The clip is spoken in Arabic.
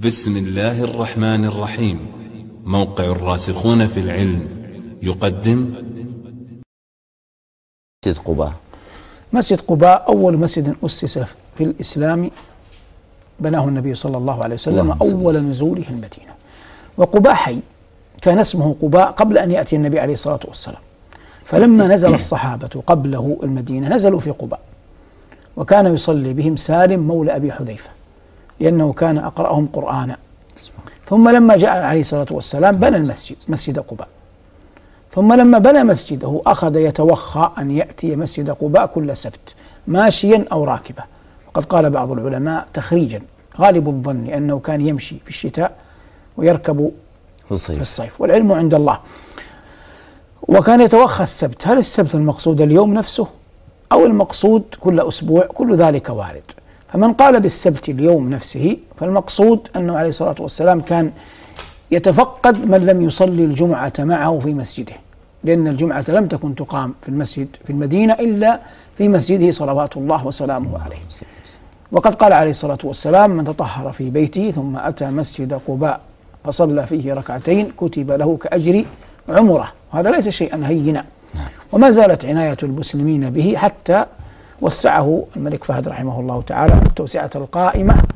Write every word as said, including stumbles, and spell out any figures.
بسم الله الرحمن الرحيم. موقع الراسخون في العلم يقدم مسجد قباء. مسجد قباء أول مسجد أسس في الإسلام، بناه النبي صلى الله عليه وسلم أول نزوله المدينة. وقباء حي، كان اسمه قباء قبل أن يأتي النبي عليه الصلاة والسلام، فلما نزل الصحابة قبله المدينة نزلوا في قباء، وكان يصلي بهم سالم مولى أبي حذيفة لأنه كان أقرأهم قرآنا. ثم لما جاء عليه الصلاة والسلام بنى المسجد مسجد قباء، ثم لما بنى مسجده أخذ يتوخى أن يأتي مسجد قباء كل سبت ماشيا أو راكبا. وقد قال بعض العلماء تخريجا غالب الظن أنه كان يمشي في الشتاء ويركب في الصيف, في الصيف والعلم عند الله. وكان يتوخى السبت. هل السبت المقصود اليوم نفسه أو المقصود كل أسبوع؟ كل ذلك وارد. فمن قال بالسبت اليوم نفسه فالمقصود أنه عليه الصلاة والسلام كان يتفقد من لم يصلي الجمعة معه في مسجده، لأن الجمعة لم تكن تقام في المسجد في المدينة إلا في مسجده صلوات الله وسلامه عليه. وقد قال عليه الصلاة والسلام: من تطهر في بيته ثم أتى مسجد قباء فصلى فيه ركعتين كتب له كأجر عمره. وهذا ليس شيئا هينا، وما زالت عناية المسلمين به حتى وسعه الملك فهد رحمه الله تعالى التوسعة القائمة